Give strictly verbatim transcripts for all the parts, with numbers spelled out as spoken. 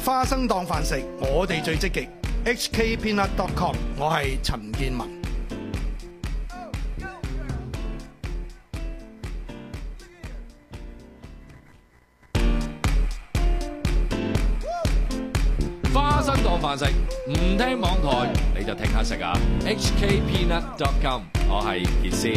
花生當飯食，我哋最積極。H K Peanut dot com， 我係陳建文。 花生當飯食，唔聽網台你就聽下食啊 ！H K Peanut dot com， 我係傑斯。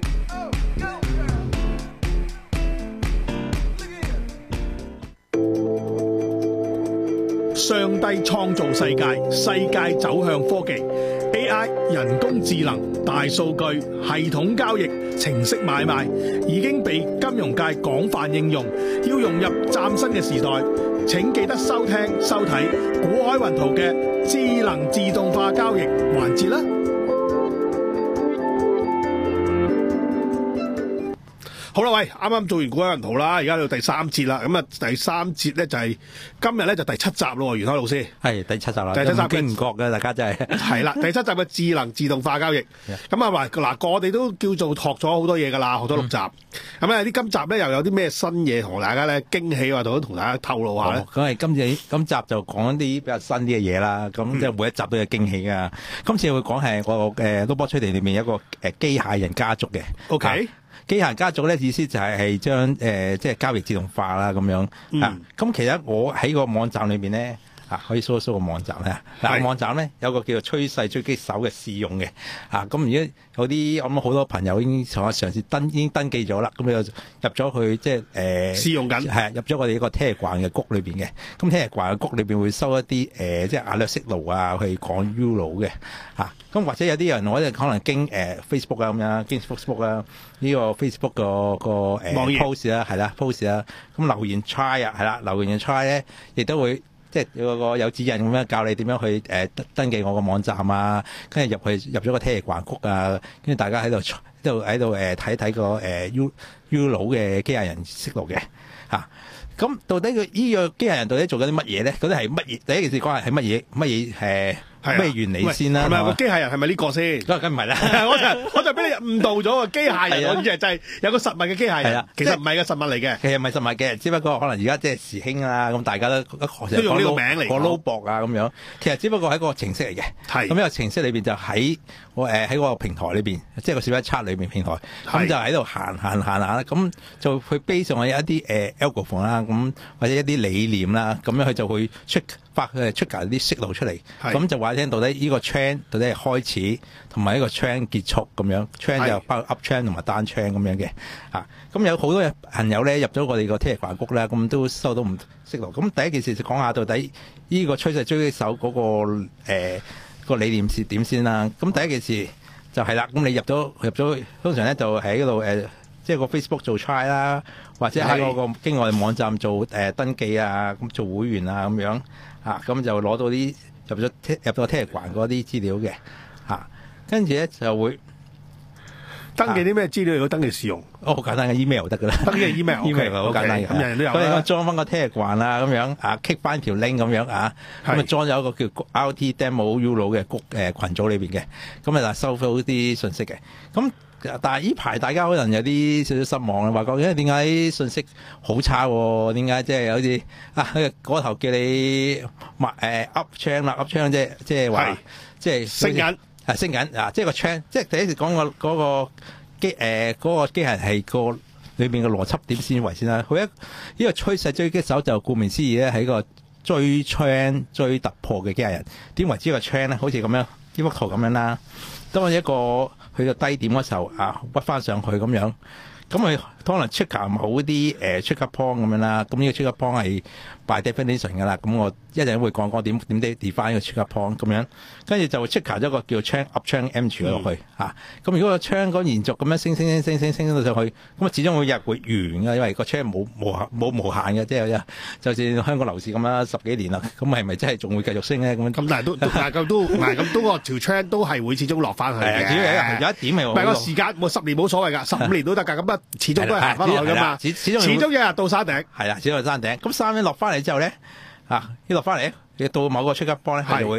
上帝創造世界，世界走向科技 A I 人工智能、大數據、系統交易、程式買賣已經被金融界廣泛應用。要融入嶄新嘅時代，請記得收聽收睇古海雲圖嘅智能自動化交易環節啦。好啦，喂，啱啱做完古海雲圖啦，而家到第三節啦。咁啊，第三節咧就係、是、今日咧就第七集咯，袁海老師。 係第七集啦， 第七集驚唔覺嘅，大家真係。 係啦，第七集嘅智能自動化交易。咁啊，話嗱，我哋都叫做學咗好多嘢噶啦，學咗六集。咁、嗯、啊，啲今集咧又有啲咩新嘢同大家咧驚喜話，同同大家透露下咧。 咁係今次今集就講一啲比較新啲嘅嘢啦。咁即係每一集都有驚喜噶。嗯、今次會講係我誒 Robot Trading 裏面一個誒機械人家族嘅。O K。啊機械人家族咧意思就係係將誒即係交易自動化啦咁樣、嗯、啊。咁其實我喺個網站裏邊咧啊，可以 show 一 show 個網站咧。嗱，個網站咧有個叫做趨勢狙擊手嘅試用嘅啊。咁而家有啲我諗好多朋友已經嘗試登已經登記咗啦。咁就入咗去即係誒、呃、 試用緊， 係入咗我哋一個 Telegram 嘅谷裏邊嘅。咁 Telegram 嘅谷裏邊會收一啲誒、呃、即係阿略息路啊，去講 Euro 嘅啊。咁或者有啲人我哋可能經誒、呃、Facebook 啊咁樣，經 Facebook 啊呢、這個 Facebook 個個誒、呃、post 啦，係啦 post 啦，咁留言 try 啊，係啦，留言 try 咧，亦都會即係有個有指引咁樣教你點樣去誒、呃、登記我個網站啊，跟住入去入咗個 Telegram谷啊，跟住大家喺度喺度喺度誒睇睇個誒 U U 佬嘅機械人識路嘅嚇。咁、啊、到底佢呢個機械人到底做緊啲乜嘢咧？嗰啲係乜嘢？第一件事講係係乜嘢？乜嘢誒？咩原理先啦？ 係咪個機械人係咪呢個先？ 梗唔係啦， 我就我就俾你誤導咗個機械人，我以為就係有個實物嘅機械人，其實唔係個實物嚟嘅。 其實唔係實物嘅，只不過可能而家即係時興啦，咁大家都都用呢個名嚟講 Robot 啊咁樣。其實只不過係一個程式嚟嘅。係咁，呢個程式裏邊就喺我誒喺個平台裏邊，即係個小一測裏邊平台，咁就喺度行行行下啦。咁就去 base 上有一啲誒 algorithm 啦，咁或者一啲理念啦，咁樣佢就會出發佢出啲息路出嚟，咁就話聽到底呢個 trend 到底係開始同埋呢個 trend 結束咁樣 trend 就包括 up trend 同埋 down trend 咁樣嘅嚇。咁有好多朋友咧入咗我哋個 Telegram谷咧，咁都收到唔息路。咁第一件事就講下到底呢個趨勢狙擊手嗰、那個誒、呃那個理念是點先啦。咁第一件事就係啦，咁你入咗入咗，通常咧就喺嗰度誒，即係個 Facebook 做 try 啦，或者喺嗰個經我哋網站做誒、呃、登記啊，咁做會員啊咁樣。啊，咁就攞到啲入咗入咗 Telegram嗰啲資料嘅，嚇，跟住咧就會登記啲咩資料？如果登記試用， 哦，好簡單嘅 email 得噶啦， 登記 email，email 好簡單嘅， 咁人人都有。 咁你我裝翻個 Telegram 啦，咁樣啊 ，click 翻條 link 咁樣啊，咁啊裝咗一個叫 R T Demo U 佬嘅谷誒羣組裏邊嘅，咁啊嗱收到啲信息嘅，咁。但係呢排大家可能有啲少少失望啦，話講因為點解信息好差喎？點解即係好似啊嗰頭叫你買誒 up chain 啦 up chain 即係即係話即係升緊係升緊啊！即係個 chain 即係第一次講個嗰個機誒嗰個機械人係個裏邊嘅邏輯點先為先啦。佢一呢個趨勢狙擊手就顧名思義咧係一個追 chain 追突破嘅機械人。點為之個 chain 咧？好似咁樣呢幅圖咁樣啦。當一個去到低點嗰時候啊，屈翻上去咁樣，咁佢可能 trigger 某啲誒 trigger point 咁樣啦。咁呢個 trigger point 係 by definition 㗎啦。咁我一陣會講講點點啲 define 個 trigger point 咁樣，跟住就會 trigger 咗個叫 chain up chain entry 落去嚇。咁、嗯啊、如果個 chain 嗰延續咁樣升升升升升升升到上去，咁啊始終會日會完㗎，因為個 chain 冇無冇無限嘅，即係就算香港樓市咁啦，十幾年啦，咁係咪真係仲會繼續升咧？咁咁但係都但係咁都唔係咁，都個條 chain 都係會始終落翻去嘅。 主要有一點係唔係個時間，冇十年冇所謂㗎，十五年都得㗎。咁啊，始終都係行翻落去㗎嘛。始始終始終有日到山頂。 係啦，始終係山頂。咁山頂落翻嚟之後咧，啊，一落翻嚟，你到某個 trigger point 咧，佢就會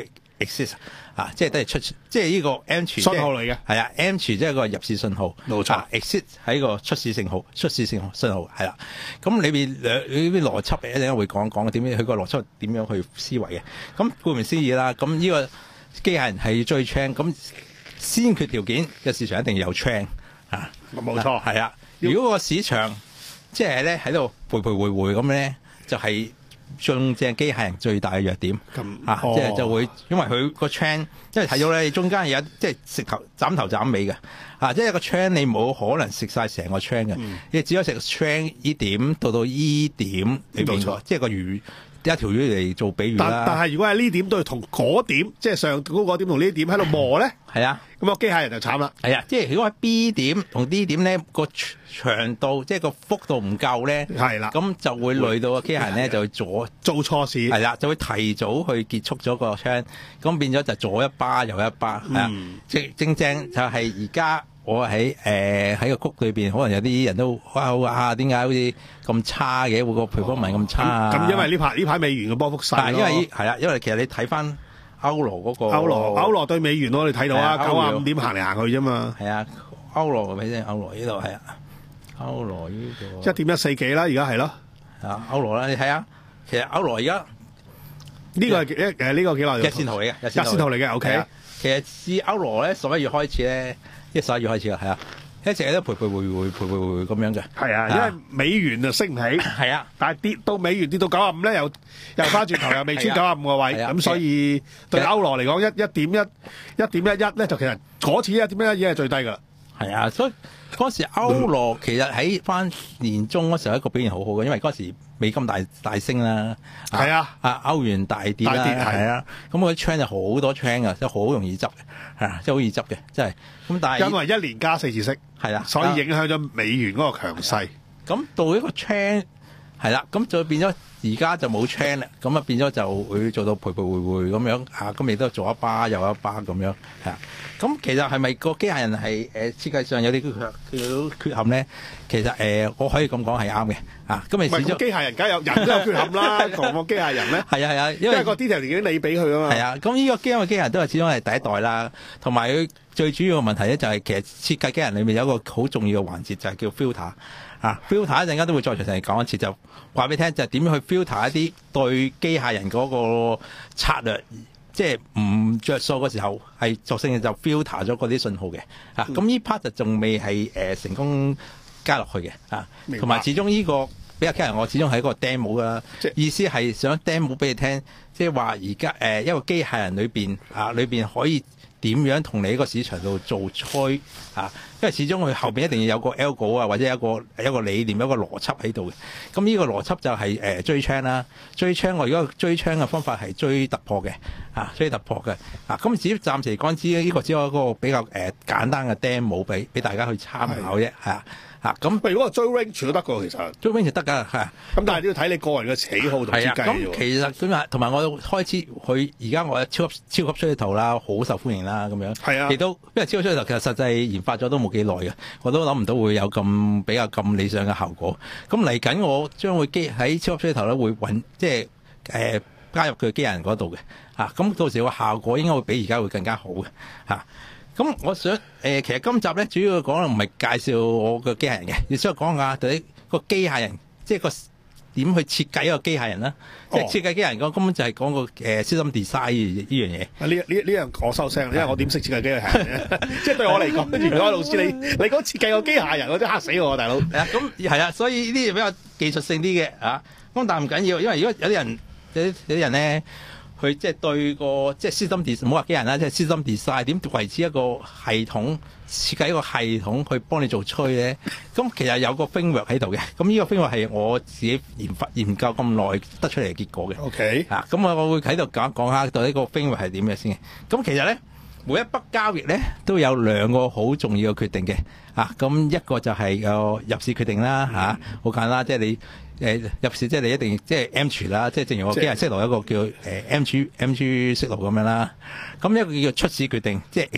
exit 啊，即係都係出，即係呢個 entry 信號嚟嘅， 係啊 entry 即係個入市信號， 冇錯、 啊、exit 係個出市信號，出市信號信號係啦。咁裏邊兩呢啲邏輯一陣間會講講點樣，佢個邏輯點樣去思維嘅。咁顧名思義啦，咁呢個機械人係要追 trend，咁先決條件嘅市場一定要有 trend 啊， 冇錯， 係啊。如果個市場即係咧喺度徘徊徘徊咁咧，就係、是。中正機械人最大嘅弱點，啊， 哦、 即係就會因為佢個 trend，因為睇到咧中間有即係食頭斬頭斬尾嘅，啊，即係個 trend 你冇可能食晒成個 trend 嘅，嗯、你只有食 trend 依點到到依點裏邊個，即係個魚一條魚嚟做比喻啦。 但但係如果係呢點都要同嗰點，即係上高嗰點同呢點喺度磨咧， 係啊， 咁個機械人就慘啦。 係啊，即係如果喺 B 點同 D 點咧個長度即係個幅度唔夠咧， 係啦， 咁就會累到個機械人咧就會左做錯事， 係啦，就會提早去結束咗個 trend，咁變咗就左一巴右一巴，係啊、嗯，即正正就係而家我喺誒喺個谷裏邊，可能有啲人都哇哇點解好似咁差嘅，會個皮膚紋咁差啊？ 咁、哦、因為呢排呢排美元嘅波幅細咯， 因為係啦，因為其實你睇翻歐羅嗰、那個歐羅歐羅對美元我哋睇到啊，九啊五點行嚟行去啫嘛。 係啊，歐羅俾先，歐羅呢度係啊，歐羅呢個一點一四幾啦，而家係咯。 啊，歐羅啦，你睇下，其實歐羅而家呢個係誒誒呢個幾耐？ 日線圖嚟嘅， 日線圖嚟嘅。O K。 其實自歐羅咧十一月開始咧，即係十一月開始啦，係啊，一直都徘徊徘徊徘徊徘徊咁樣嘅。係啊，因為美元就升唔起。係啊，但係跌到美元跌到九啊五咧，又又翻轉頭又未穿九啊五個位，咁所以對歐羅嚟講，一一點一一點一一咧，就其實嗰次一點一一已經係最低㗎啦。係啊，所以嗰時歐羅其實喺翻年中嗰時候一個表現好好嘅，因為嗰時美金大大升啦，係啊，啊歐元大跌啦，係啊，咁個 trend 就好多 trend 啊，即係好容易執嘅，係啊，即係好易執嘅，真係。咁但係因為一年加四次息，係啦，所以影響咗美元嗰個強勢。咁到一個 trend 係啦，咁就變咗而家就冇 trend 啦，咁啊變咗就會做到徘徊徘徊咁樣啊，咁亦都左一巴右一巴咁樣係啊。咁其實係咪個機械人係誒設計上有啲缺缺陷咧？其實誒、呃、我可以咁講係啱嘅啊。咁咪始終機械人梗係有人都有缺陷啦，同個機械人咧係啊係啊，因為，因為個 detail 已經你俾佢啊嘛。係啊，咁呢個機因為機械人都係始終係第一代啦，同埋佢最主要嘅問題咧就係其實設計機械人裏面有一個好重要嘅環節就係叫 filter 啊 filter 一陣間都會再詳細講一次，就話俾你聽就係點樣去 filter 一啲對機械人嗰個策略。即係唔着數嘅時候，係作性就 filter 咗嗰啲信號嘅，啊，咁呢 part 就仲未係誒成功加落去嘅，啊，同埋始終呢個比較機械人，我始終係一個 demo 噶，意思係想 demo 俾你聽，即係話而家誒一個機械人裏邊啊，裏邊可以點樣同你呢個市場度做吹啊？因為始終佢後邊一定要有個 algo 啊，或者有一個有一個理念、有一個邏輯喺度嘅。咁呢個邏輯就係誒追 trend 啦，追 trend 我而家追 trend 嘅方法係追突破嘅，啊追突破嘅。啊咁只暫時嚟講，只呢個只有一個比較誒、呃、簡單嘅 demo 俾俾大家去參考啫，係啊。啊咁，如果追 range 都得㗎，其實追 range 得㗎，係。咁但係都要睇你個人嘅喜好同設計。咁其實咁啊，同埋我開始佢而家我超級超級出頭啦，好受歡迎啦，咁樣。係啊。亦都因為超級出頭其實實際研發咗都冇幾耐嘅，我都諗唔到會有咁比較咁理想嘅效果。咁嚟緊我將會機喺超級出頭咧會揾即係誒、呃、加入佢機械人嗰度嘅。啊，咁到時個效果應該會比而家會更加好嘅。嚇、啊。咁我想誒、呃，其實今集咧主要講唔係介紹我個機械人嘅，亦想講下對個機械人，即係個點去設計一個機械人啦。哦、即係設計機械人講根本就係講個誒 system design 呢樣嘢。呢呢呢樣我收聲，因為我點識設計機械人咧？即係對我嚟講，跟住如果老師你你講設計個機械人，我真嚇死我大佬。係啊，咁係啊，所以呢啲比較技術性啲嘅啊。咁但係唔緊要，因為如果有啲人有啲有啲人咧。佢即係對個即係 system design，唔好話機械人啦，即係 system design 點維持一個系統設計一個系統去幫你做吹咧？咁其實有個 framework 喺度嘅，咁呢個 framework 係我自己研發研究咁耐得出嚟嘅結果嘅。OK，啊，咁我我會喺度講講下到底個 framework 係點嘅先嘅。咁其實咧，每一筆交易咧都有兩個好重要嘅決定嘅。啊，咁一個就係個入市決定啦，嚇、啊，好簡單，即係你。誒入市即係你一定即係 entry 啦，即係正如我機械識路一個叫誒 M G M G 識路咁樣啦。咁一個叫出市決定，即係 exit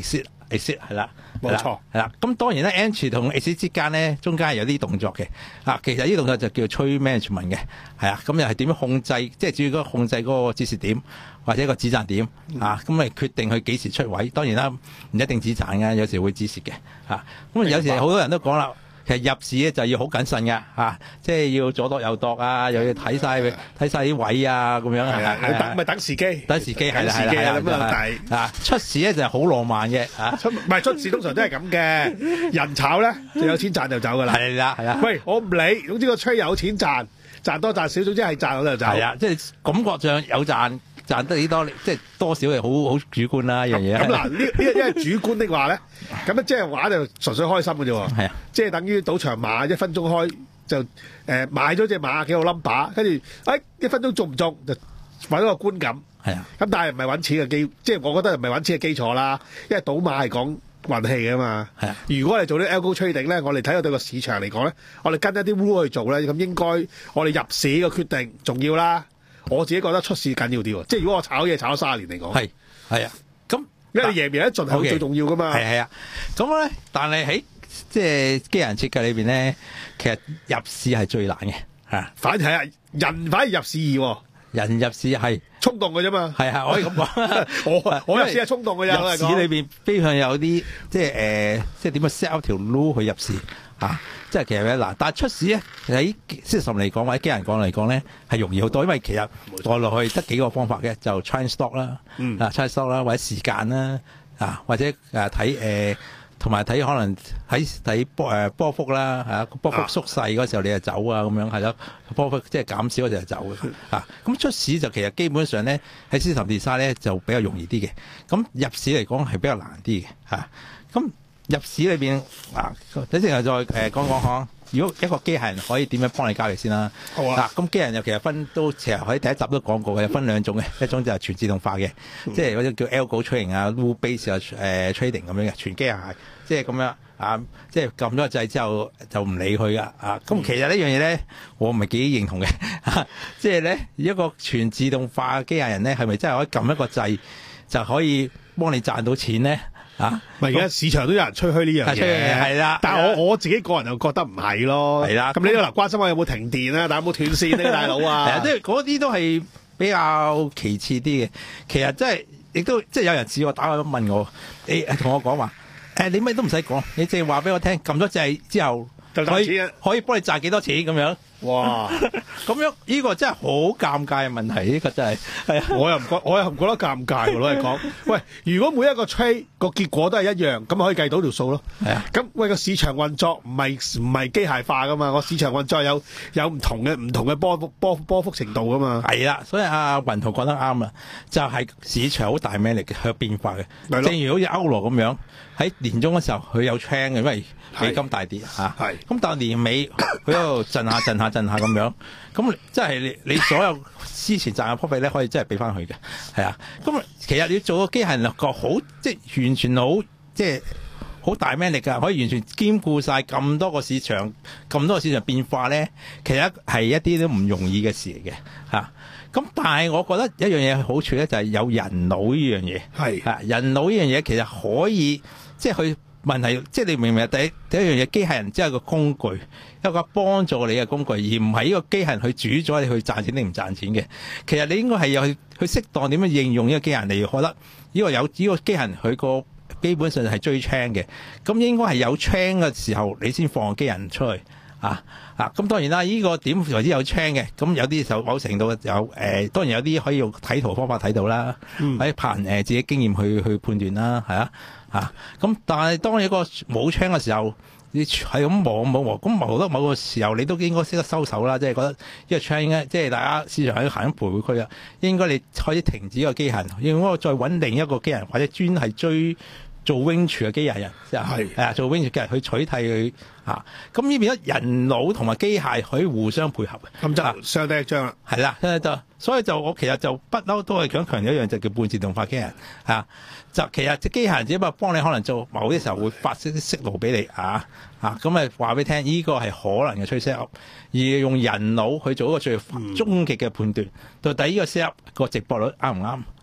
exit 係啦， 冇錯係啦。咁當然咧 entry 同 exit 之間咧，中間係有啲動作嘅啊。其實呢啲動作就叫做 trade management 嘅，係啊。咁又係點樣控制？即係主要嗰個控制嗰個止蝕點或者個止賺點啊。咁咪決定佢幾時出位。當然啦，唔一定止賺嘅，有時會止蝕嘅啊。咁有時好多人都講啦。其實入市咧就要好謹慎嘅嚇，即係要左度右度啊，又要睇晒睇晒啲位啊，咁樣係啊， 你等咪等時機， 等時機係啦時機啊咁啊，但啊出市咧就係好浪漫嘅嚇， 出唔係出市通常都係咁嘅，人炒咧就有錢賺就走噶啦， 係啦係啦。 喂，我唔理，總之個吹有錢賺，賺多賺少，總之係賺我就走。 係啊，即係感覺上有賺。賺得幾多，即係多少係好好主觀啦，呢樣嘢。咁嗱，呢呢因為主觀的話咧，咁即係話就純粹開心嘅啫喎。係啊，即係等於賭場馬一分鐘開就誒、呃、買咗隻馬幾個 number，跟住誒一分鐘中唔中就揾個觀感。係啊，咁但係唔係揾錢嘅基，即係我覺得唔係揾錢嘅基礎啦。因為賭馬係講運氣嘅嘛。係啊，如果我哋做啲 algo trading 咧，我哋睇到對個市場嚟講咧，我哋跟一啲 rule 去做咧，咁應該我哋入市嘅決定重要啦。我自己覺得出市緊要啲喎，即係如果我炒嘢炒咗三十年嚟講，係係啊，咁因為你贏唔贏得盡係最重要噶嘛。係係啊，咁咧，但係喺即係機械人設計裏邊咧，其實入市係最難嘅嚇。反而係啊，人反而入市易喎，人入市係衝動嘅啫嘛。係係，可以咁講。我我入市係衝動嘅啫。入市裏邊非常有啲即係誒，即係點樣 set 條 rule 去入市。啊，即係其實咧嗱，但係出市咧喺 system 嚟講或者機械人講嚟講咧係容易好多，因為其實落落去得幾個方法嘅，就 try stock 啦，嗯、啊 try stock 啦，或者時間啦，啊或者誒睇誒同埋睇可能喺睇波誒波幅啦，嚇波幅縮細嗰時候你就走啊咁樣係咯，波幅即係減少嗰時候就走嘅，啊咁出市就其實基本上咧喺 system design 咧就比較容易啲嘅，咁入市嚟講係比較難啲嘅，嚇咁。入市裏邊啊，等陣又再誒講講下，如果一個機械人可以點樣幫你交易先啦？好啊！嗱，咁機械人又其實分都其實喺第一集都講過嘅，分兩種嘅，一種就係全自動化嘅，嗯、即係嗰種叫 algo trading 啊、rule base 啊、誒 trading 咁樣嘅，全機械，即係咁樣啊，即係撳咗個掣之後就唔理佢噶啊！咁、嗯、其實呢樣嘢咧，我唔係幾認同嘅，即係咧一個全自動化嘅機械人咧，係咪真係可以撳一個掣就可以幫你賺到錢咧？啊！咪而家市場都有人吹噓呢樣嘢，係啦。但係我我自己個人又覺得唔係咯。係啦。咁你都嗱關心我有冇停電啊？但係有冇斷線呢？大佬啊！係啊，即係嗰啲都係比較其次啲嘅。其實即係亦都即係有人試過打嚟問我，你同我講話誒，你咩都唔使講，你淨係話俾我聽，撳咗掣之後就賺錢，可以幫你賺幾多錢咁樣。哇！咁樣呢個真係好尷尬嘅問題，呢個真係係啊！我又唔覺，我又唔覺得尷尬喎。攞嚟講，喂，如果每一個 trade 個結果都係一樣，咁咪可以計到條數咯。係啊，咁喂個市場運作唔係唔係機械化噶嘛？個市場運作有有唔同嘅唔同嘅波幅波波幅程度噶嘛？係啦，所以阿雲圖講得啱啦，就係市場好大魅力嘅，有變化嘅。正如好似歐羅咁樣，喺年中嘅時候佢有 trend 嘅，因為美金大跌嚇。係。咁但係年尾佢喺度震下震下。震下咁樣，咁即係你你所有之前賺嘅 profit 咧，可以真係俾翻佢嘅，係啊。咁其實你要做個機械人個好，即係完全好，即係好大魅力㗎，可以完全兼顧晒咁多個市場，咁多個市場變化咧，其實係一啲都唔容易嘅事嚟嘅，嚇。咁但係我覺得一樣嘢好處咧，就係有人腦呢樣嘢，係啊，人腦呢樣嘢其實可以即係去。問題即係你明唔明？第一第一樣嘢，機械人只係個工具，一個幫助你嘅工具，而唔係呢個機械人去主宰你去賺錢定唔賺錢嘅。其實你應該係有去去適當點樣應用呢個機械人嚟，覺得呢個有呢個機械人佢個基本上係追 chain 嘅。咁應該係有 chain 嘅時候，你先放個機械人出去啊啊！咁當然啦，呢、這個點為之有 chain 嘅，咁有啲就某程度有誒、呃，當然有啲可以用睇圖方法睇到啦，喺憑誒自己經驗去去判斷啦，係啊。啊，咁但係當你一個冇槍嘅時候，你係咁望望望，咁望得某個時候，你都應該識得收手啦。即係覺得呢個槍應該，即係大家市場喺行緊徘徊區啦，應該你可以停止個機械人，應該再揾另一個機械人，或者專係追做 wing 嘅機械人，即係係啊，做 wing 嘅機械人去取替佢嚇。咁呢邊咧人腦同埋機械可以互相配合嘅，咁就相得益彰啦。係啦，相得益彰。所以就我其實就不嬲都係想強調一樣，就叫半自動化機械人啊。就其實隻機械人只不過幫你可能做某啲時候會發出啲息路俾你啊啊，咁咪話俾你聽，呢個係可能嘅趨勢，而用人腦去做一個最終極嘅判斷，到底呢個 set up 個直播率啱唔啱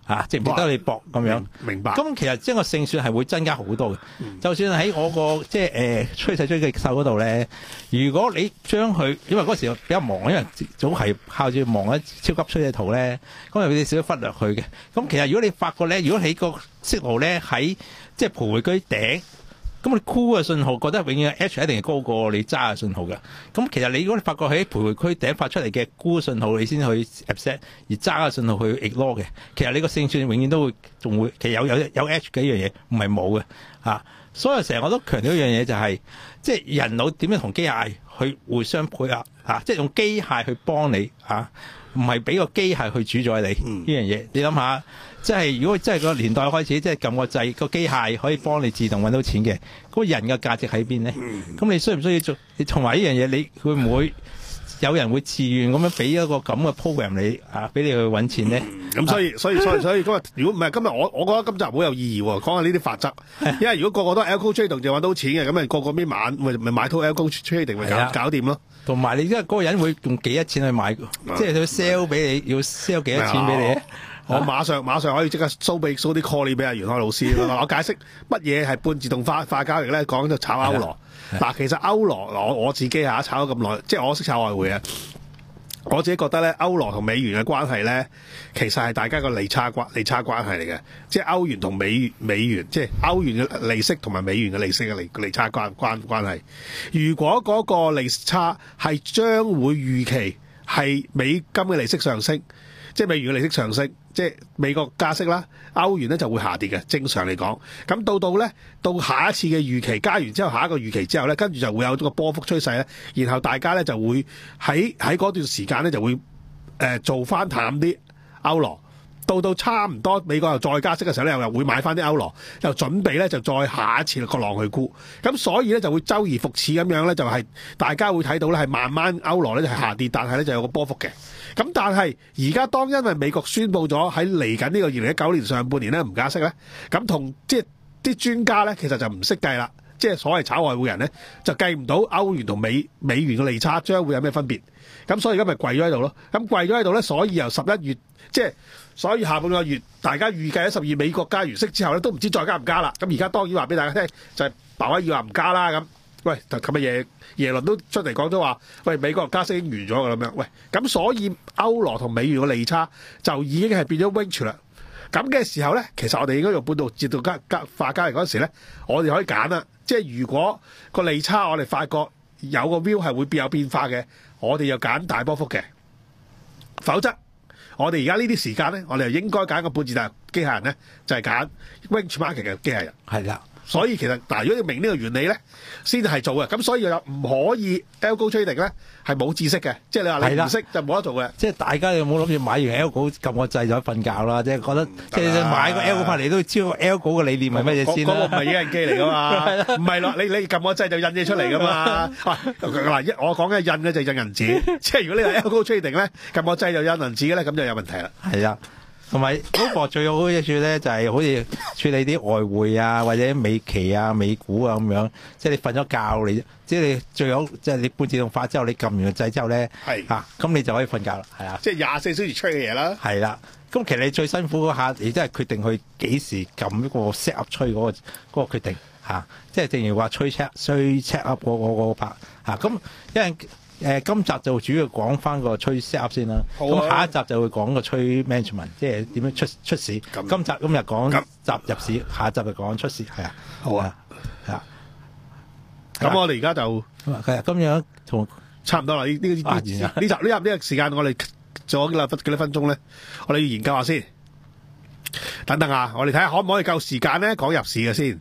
啊，值唔值得你搏咁樣？ 明白。 咁其實即係個勝算係會增加好多嘅。 嗯、 就算喺我個即係誒趨勢追擊手嗰度咧，如果你將佢，因為嗰時比較忙，因為總係靠住望一超級趨勢圖咧，咁有啲少少忽略佢嘅。咁其實如果你發覺咧，如果你個息號咧喺即係徘徊居頂。咁你沽嘅信號覺得永遠 H 一定係高過你揸嘅信號嘅。咁其實你如果你發覺喺徘徊區頂發出嚟嘅沽信號，你先去 accept 而揸嘅信號去 ignore 嘅。其實你個勝算永遠都會仲會，其實有有有 H 嘅一樣嘢，唔係冇嘅嚇。所以成日我都強調一樣嘢就係、是，即係人腦點樣同機械去互相配合嚇，即係用機械去幫你嚇，唔係俾個機械去主宰你呢、嗯、樣嘢。你諗下。即係如果真係個年代開始，即係撳個掣，個機械可以幫你自動揾到錢嘅，嗰、那個人嘅價值喺邊咧？咁、嗯、你需唔需要做？同埋呢樣嘢，你會唔會有人會自願咁樣俾一個咁嘅 program 你啊，俾你去揾錢咧？咁、 嗯、所以所以所以所以今日如果唔係今日我我覺得今集好有意義喎，講下呢啲法則。因為如果個個都 algo trading 就揾到錢嘅，咁咪個個邊晚咪咪買套 algo trading 咪搞搞掂咯。同埋你因為嗰個人會用幾多錢去買，嗯、即係佢 sell 俾你，要 sell 幾多錢俾你咧？我馬上馬上可以即刻 show 俾 show 啲 call 你俾阿袁開老師我解釋乜嘢係半自動化化交易咧，講就炒歐羅。嗱，其實歐羅我我自己嚇炒咗咁耐，即係我識炒外匯啊。我自己覺得咧，歐羅同美元嘅關係咧，其實係大家個利差關利差關係嚟嘅，即係歐元同美美元，即係歐元嘅利息同埋美元嘅利息嘅利利差關關關係。如果嗰個利差係將會預期係美金嘅利息上升，即係美元嘅利息上升，即係美國加息啦，歐元咧就會下跌嘅。正常嚟講，咁到到咧到下一次嘅預期加完之後，下一個預期之後咧，跟住就會有個波幅趨勢咧，然後大家咧就會喺喺嗰段時間咧就會誒、呃、做翻淡啲歐羅，到到差唔多美國又再加息嘅時候咧，又又會買翻啲歐羅，又準備咧就再下一次個浪去沽，咁所以咧就會周而復始咁樣咧，就係、是、大家會睇到咧係慢慢歐羅咧就係下跌，但係咧就有個波幅嘅。咁但係而家當因為美國宣布咗喺嚟緊呢個二零一九年上半年咧唔加息咧，咁同即係啲專家咧其實就唔識計啦，即係所謂炒外匯人咧就計唔到歐元同美美元嘅利差將會有咩分別，咁所以而家咪跪咗喺度咯。咁跪咗喺度咧，所以由十一月即係所以下半個月大家預計喺十二美國加完息之後咧都唔知再加唔加啦。咁而家當然話俾大家聽就係鮑威爾話唔加啦咁。喂，就咁嘅嘢，耶倫都出嚟講咗話，喂，美國加息已經完咗㗎啦咁樣。喂，咁所以歐羅同美元嘅利差就已經係變咗 range 啦。咁嘅時候咧，其實我哋應該用半導自動加加化交易嗰陣時咧，我哋可以揀啦。即係如果個利差我哋發覺有個 view 係會變有變化嘅，我哋又揀大波幅嘅。否則，我哋而家呢啲時間咧，我哋就應該揀個半自動機械人咧，就係揀 range market 嘅機械人。係啦。所以其實嗱，如果你明呢個原理咧，先係做嘅。咁所以又唔可以 algo trading 咧係冇知識嘅，即係你話你唔識就冇得做嘅。即係大家有冇諗住買完 algo 撳個掣就瞓覺啦？即係覺得、嗯、即係買個 algo 翻嚟都要知道 algo 嘅理念係乜嘢先啦。嗰、嗰個唔係影印機嚟噶嘛，唔係咯？你你撳個掣就印嘢出嚟噶嘛？嗱，我講嘅印咧就印銀紙，即係如果你係 algo trading 咧，撳個掣就印銀紙咧，咁就有問題啦。係啊。同埋嗰個最好嘅一處咧，就係好似處理啲外匯啊，或者美期啊、美股啊咁樣。即係你瞓咗覺，你即係你最好，即係你半自動化之後，你撳完個掣之後咧，係嚇，咁你就可以瞓覺啦。係啊，即係廿四小時吹嘅嘢啦。係啦，咁其實你最辛苦嗰下，你真係決定去幾時撳一個 set up 吹嗰個嗰個決定嚇。即係正如話吹 check 吹 check up 嗰個嗰個拍嚇。咁因為誒、呃、今集就主要講翻個吹 set up 先啦，咁、啊、下一集就會講個吹 management， 即係點樣出出市。今集今日講集入市，下一集就講出市，係啊。好啊，係啊。咁我哋而家就係啊，今日同差唔多啦。呢呢呢集呢集呢個時間，我哋做咗幾多分幾多分鐘咧？我哋要研究下先。等等啊，我哋睇下可唔可以夠時間咧講入市嘅先。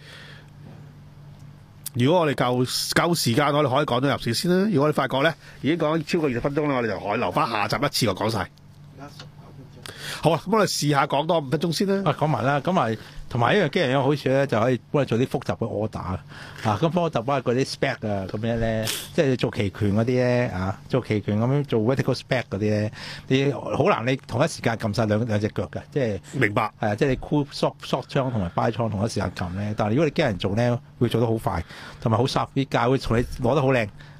如果我哋夠夠時間，我哋可以講到入市先啦。如果我哋發覺咧已經講超過二十分鐘啦，我哋就可以留翻下集一次過講晒。好啊，咁我哋試下講多五分鐘先啦。啊，講埋啦，咁埋同埋一樣機械人好處咧，就可以幫你做啲複雜嘅 order 啊。咁幫我揼翻嗰啲 spec 啊，咁樣咧，即係做期權嗰啲咧啊，做期權咁樣做 vertical spec 嗰啲咧，你好難你同一時間撳晒兩兩隻腳嘅，即係明白係啊，即係你 call short short 倉同埋 buy 倉同一時間撳咧。但係如果你機械人做咧，會做得好快，同埋好 sharp 啲價會同你攞得好靚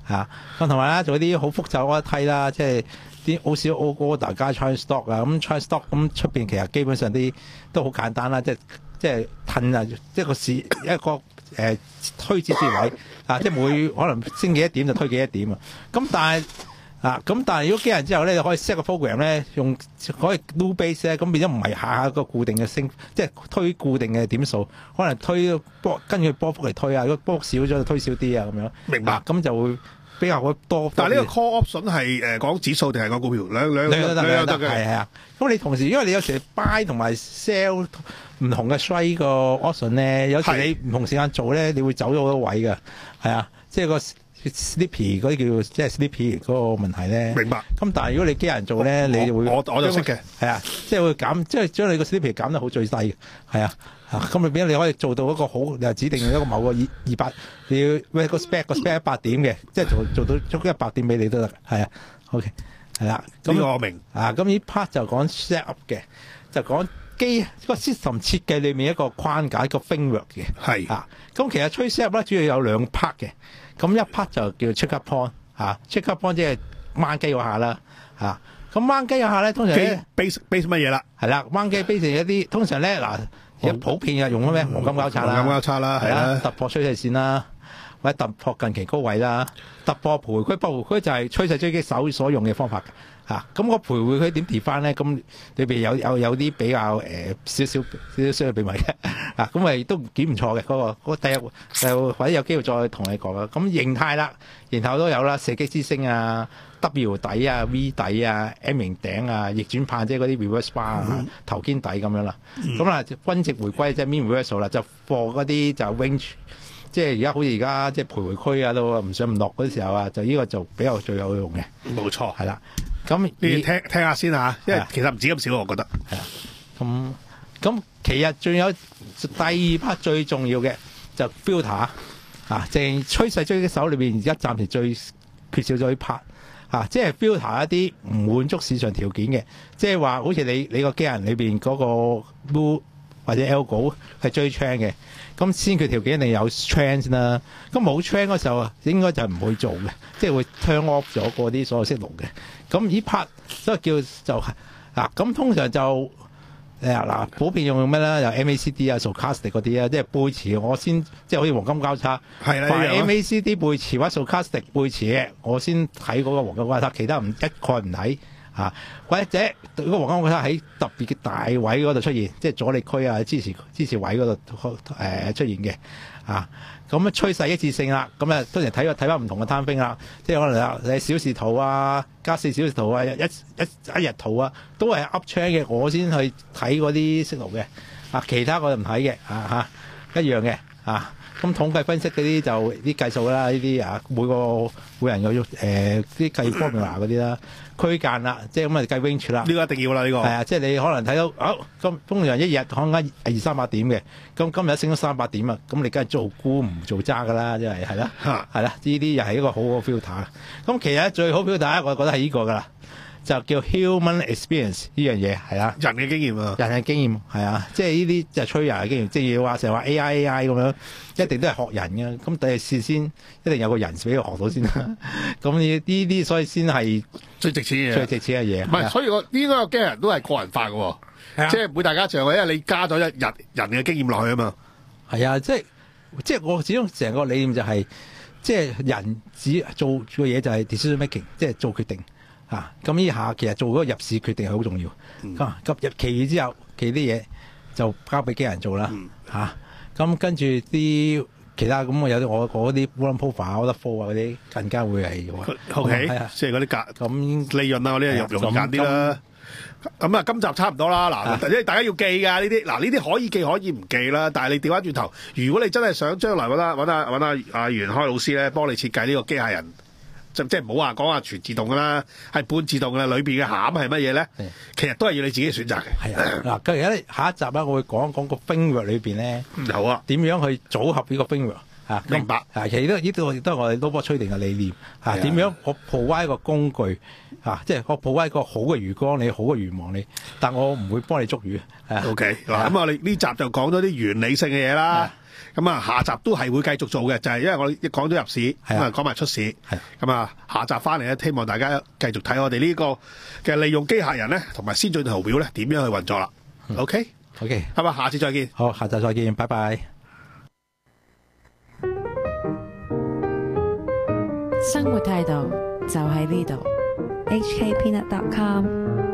嚇。咁同埋啦，做啲好複雜嗰梯啦，即係啲好少 order 加 try stock 啊，咁 try stock 咁出邊其實基本上啲都好簡單啦，即係即係褪啊，即係個市一個誒、呃、推指示位啊，即係每可能升幾多點就推幾多點啊。咁但係啊，咁但係如果機人之後咧，你可以 set 個 program 咧，用可以 loop base 咧，咁變咗唔係下下個固定嘅升，即係推固定嘅點數，可能推波跟住波幅嚟推啊，如果波幅少咗就推少啲啊，咁樣。 明白。 咁、啊、就會比較多。 但係呢個 call option 係誒講指數定係講股票？兩兩兩兩都得嘅。 係係啊。咁你同時因為你有時 buy 同埋 sell 唔同嘅 strike 個 option 咧，有時你唔同時間做咧，你會走咗好多位㗎。係啊，即係個。Sleepy 嗰啲叫即係 Sleepy 嗰個問題咧， 明白。 咁但係如果你機人做咧，你就會我我就識嘅， 係啊，即係會減，即係將你個 Sleepy 減得好最低嘅，係啊，咁你變咗你可以做到一個好，又指定一個某個二二百，你要喂個 spec 個 spec 一百點嘅，即係做做到足一百點俾你都得，係啊 ，OK， 係啦，咁呢個我明啊，咁呢 part 就講 set up 嘅，就講機個 system 設計裏面一個框架一個 framework 嘅， 係啊，咁其實吹 set up 咧主要有兩 part 嘅。咁一 part 就叫 check up point 嚇 check up point 即係掹機嗰下啦嚇。咁掹機嗰下咧，通常咧 base base 乜嘢啦？ 係啦，掹機 base 一啲通常咧嗱，而家普遍嘅用咗咩黃金交叉啦， 黃金交叉啦，係啦， 突破趨勢線啦，或者突破近期高位啦，突破徘徊區，徘徊區就係趨勢追擊手所用嘅方法嚇。咁個徘徊區點跌翻咧？咁裏邊有有有啲比較誒少少少少嘅秘密嘅。啊，咁咪都幾唔錯嘅嗰個，嗰個第日就或者有機會再同你講啦。咁形態啦，形態都有啦，射擊之星啊、W 底啊、V 底啊、M 型頂啊、逆轉棒即係嗰啲 reverse bar 啊、嗯、頭肩底咁樣啦。咁啊、嗯，均值回歸即係 mean reversal 啦，就貨嗰啲就 range，即係而家好似而家即係徘徊區啊，都唔上唔落嗰時候啊，就呢個就比較最有用嘅。冇錯，係啦。咁你聽聽下先嚇，因為其實唔止咁少，我覺得係啊。咁咁其實仲有第二 part 最重要嘅就 filter 啊，淨係趨勢追擊手裏邊而家暫時最缺少咗呢 part 啊，即係 filter 一啲唔滿足市場條件嘅，即係話好似你你個機人裏邊嗰個 blue 或者 algo 係追 trend 嘅，咁先決條件一定有 trend 先啦。咁冇 trend 嗰時候啊，應該就唔會做嘅，即係會 turn off 咗嗰啲所有 signal 嘅。咁呢 part 所以叫就係嗱，咁通常就。誒嗱，普遍用咩咧？有 M A C D 啊、stochastic 嗰啲啊，即係背馳我先，即係好似黃金交叉。係啦，凡 M A C D 背馳或者 stochastic 背馳嘅，我先睇嗰個黃金交叉，其他唔一概唔睇嚇。或者嗰個黃金交叉喺特別嘅大位嗰度出現，即係阻力區啊、支持支持位嗰度誒出現嘅啊。咁啊趨勢一致性啦，咁啊當然睇睇翻唔同嘅攤兵啦，即係可能你小時圖啊、加四小時圖啊、一一一日圖啊，都係 up trend 嘅，我先去睇嗰啲 signal 嘅，啊其他我就唔睇嘅，啊嚇一樣嘅，啊咁統計分析嗰啲就啲計數啦，呢啲啊每個每人有誒啲計 formula 嗰啲啦，區間啦，即係咁啊計 range 啦，呢個一定要啦，呢個係啊，即係你可能睇到好咁通常一日可能二三百點嘅，咁今日升咗三百點啊，咁你梗係做沽唔做揸噶啦，即係係啦，係啦，呢啲又係一個好好 filter。咁其實最好 filter 我覺得係呢個噶啦。就叫 human experience 呢樣嘢係啦，人嘅經驗啊，人嘅經驗係啊，即係呢啲就係吹人嘅經驗，即係要話成日話 A I A I 咁樣，一定都係學人嘅，咁第日事先一定有個人俾佢學到先啦。咁呢呢啲所以先係最值錢嘅，最值錢嘅嘢。唔係，所以我呢個機人都係個人化嘅，即係唔會大家像嘅，因為你加咗一日人嘅經驗落去啊嘛。係啊，即係即係我始終成個理念就係、是，即係人只做嘅嘢就係 decision making， 即係做決定。啊！咁呢下其實做嗰個入市決定係好重要。咁、嗯、入其餘之後，其啲嘢就交俾機人做啦。嚇、嗯！咁、啊、跟住啲其他咁我有啲我嗰啲 volume profile、order flow 啊嗰啲更加會係 OK，係啊，即係嗰啲價咁利潤啊嗰啲又容易揀啲啦。咁啊，今集差唔多啦。嗱，因為大家要記㗎呢啲，嗱呢啲可以記可以唔記啦。但係你調翻轉頭，如果你真係想將來揾下揾下揾下阿袁開老師咧，幫你設計呢個機械人。即即係唔好話講話全自動㗎啦，係半自動㗎啦。裏邊嘅餡係乜嘢咧？其實都係要你自己選擇嘅。係啊，嗱，咁而家下一集咧，我會講一講個 framework 裏邊咧，好啊，點樣去組合呢個 framework 嚇？明白。啊，其實都呢度亦都係我哋 Low Trading 嘅理念嚇。點樣我 provide 一個工具嚇，即係我 provide一個好嘅魚缸，你好嘅魚網你，但我唔會幫你捉魚。O K，嗱咁我哋呢集就講咗啲原理性嘅嘢啦。 咁啊，下集都係會繼續做嘅，就係、是、因為我一講咗入市，咁啊講埋出市， 係咁啊下集翻嚟咧，希望大家繼續睇我哋呢個嘅利用機械人咧，同埋先進圖表咧點樣去運作啦。 嗯、 OK，OK，、 okay? okay? 咁啊，下次再見。 好，下集再見，拜拜。 生活態度就喺呢度。H K Peanut dot com